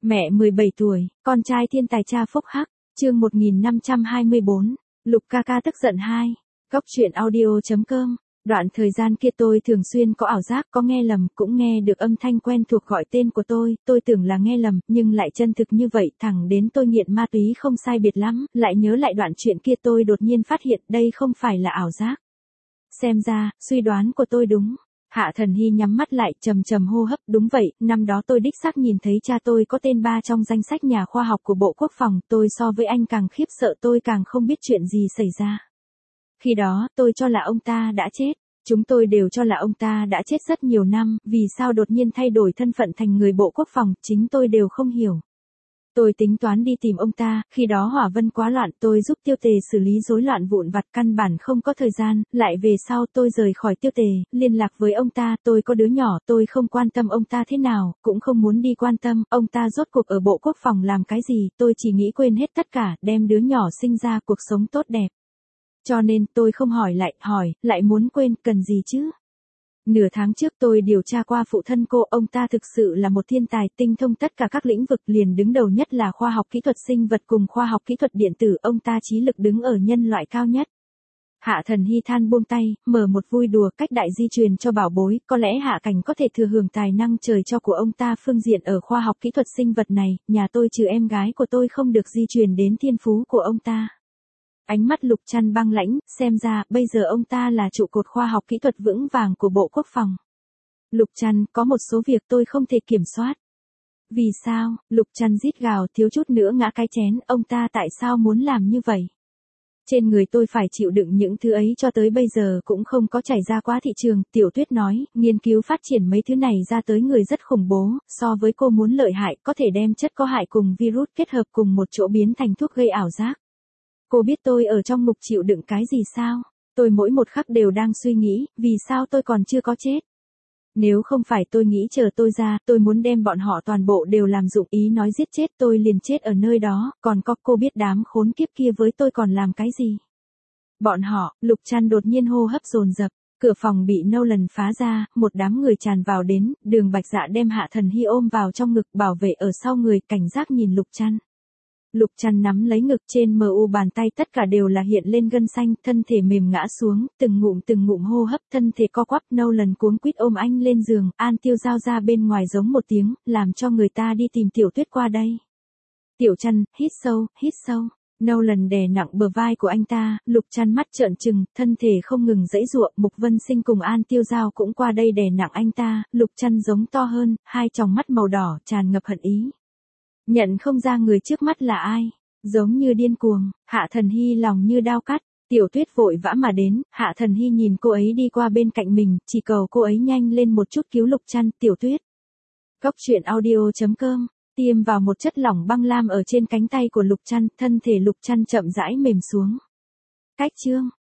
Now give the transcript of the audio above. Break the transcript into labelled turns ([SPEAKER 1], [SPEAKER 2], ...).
[SPEAKER 1] Mẹ 17 tuổi, con trai thiên tài cha phúc hắc, chương 1524, Lục ca ca tức giận 2, Cóc truyện audio.com. Đoạn thời gian kia tôi thường xuyên có ảo giác, có nghe lầm, cũng nghe được âm thanh quen thuộc gọi tên của tôi tưởng là nghe lầm, nhưng lại chân thực như vậy, thẳng đến tôi nghiện ma túy không sai biệt lắm, lại nhớ lại đoạn chuyện kia tôi đột nhiên phát hiện đây không phải là ảo giác. Xem ra, suy đoán của tôi đúng. Hạ Thần Hy nhắm mắt lại, trầm trầm hô hấp, đúng vậy, năm đó tôi đích xác nhìn thấy cha tôi có tên 3 trong danh sách nhà khoa học của Bộ Quốc phòng, tôi so với anh càng khiếp sợ, tôi càng không biết chuyện gì xảy ra. Khi đó, tôi cho là ông ta đã chết. Chúng tôi đều cho là ông ta đã chết rất nhiều năm, vì sao đột nhiên thay đổi thân phận thành người Bộ Quốc phòng, chính tôi đều không hiểu. Tôi tính toán đi tìm ông ta, khi đó hỏa vân quá loạn, tôi giúp Tiêu Tề xử lý rối loạn vụn vặt, căn bản không có thời gian, lại về sau tôi rời khỏi Tiêu Tề, liên lạc với ông ta, tôi có đứa nhỏ, tôi không quan tâm ông ta thế nào, cũng không muốn đi quan tâm, ông ta rốt cuộc ở Bộ Quốc phòng làm cái gì, tôi chỉ nghĩ quên hết tất cả, đem đứa nhỏ sinh ra cuộc sống tốt đẹp. Cho nên tôi không hỏi, lại muốn quên, cần gì chứ? Nửa tháng trước tôi điều tra qua phụ thân cô, ông ta thực sự là một thiên tài, tinh thông tất cả các lĩnh vực, liền đứng đầu nhất là khoa học kỹ thuật sinh vật cùng khoa học kỹ thuật điện tử, ông ta trí lực đứng ở nhân loại cao nhất. Hạ Thần Hy than buông tay, mở một vui đùa, cách đại di truyền cho bảo bối, có lẽ Hạ Cảnh có thể thừa hưởng tài năng trời cho của ông ta phương diện ở khoa học kỹ thuật sinh vật này, nhà tôi trừ em gái của tôi không được di truyền đến thiên phú của ông ta. Ánh mắt Lục Trăn băng lãnh, xem ra, bây giờ ông ta là trụ cột khoa học kỹ thuật vững vàng của Bộ Quốc phòng. Lục Trăn, có một số việc tôi không thể kiểm soát. Vì sao? Lục Trăn rít gào, thiếu chút nữa ngã cái chén, ông ta tại sao muốn làm như vậy? Trên người tôi phải chịu đựng những thứ ấy cho tới bây giờ cũng không có chảy ra qua thị trường, Tiểu Tuyết nói, nghiên cứu phát triển mấy thứ này ra tới người rất khủng bố, so với cô muốn lợi hại, có thể đem chất có hại cùng virus kết hợp cùng một chỗ biến thành thuốc gây ảo giác. Cô biết tôi ở trong ngục chịu đựng cái gì sao? Tôi mỗi một khắc đều đang suy nghĩ, vì sao tôi còn chưa có chết? Nếu không phải tôi nghĩ chờ tôi ra, tôi muốn đem bọn họ toàn bộ đều làm dụng, ý nói giết chết tôi liền chết ở nơi đó, còn có cô biết đám khốn kiếp kia với tôi còn làm cái gì? Bọn họ, Lục Trăn đột nhiên hô hấp dồn dập, cửa phòng bị Nolan phá ra, một đám người tràn vào đến, Đường Bạch Dạ đem Hạ Thần Hy ôm vào trong ngực, bảo vệ ở sau người, cảnh giác nhìn Lục Trăn. Lục Trăn nắm lấy ngực, trên mu bàn tay tất cả đều là hiện lên gân xanh, thân thể mềm ngã xuống, từng ngụm hô hấp, thân thể co quắp, Nolan cuống quýt ôm anh lên giường, An Tiêu Giao ra bên ngoài giống một tiếng, làm cho người ta đi tìm Tiểu Tuyết qua đây. Tiểu Trăn, hít sâu, Nolan đè nặng bờ vai của anh ta, Lục Trăn mắt trợn trừng, thân thể không ngừng giãy giụa, Mục Vân Sinh cùng An Tiêu Giao cũng qua đây đè nặng anh ta, Lục Trăn giống to hơn, hai tròng mắt màu đỏ, tràn ngập hận ý. Nhận không ra người trước mắt là ai, giống như điên cuồng, Hạ Thần Hy lòng như đao cắt, Tiểu Tuyết vội vã mà đến, Hạ Thần Hy nhìn cô ấy đi qua bên cạnh mình, chỉ cầu cô ấy nhanh lên một chút cứu Lục Trăn, Tiểu Tuyết. Cóc truyện audio.com, tiêm vào một chất lỏng băng lam ở trên cánh tay của Lục Trăn, thân thể Lục Trăn chậm rãi mềm xuống. Cách chương.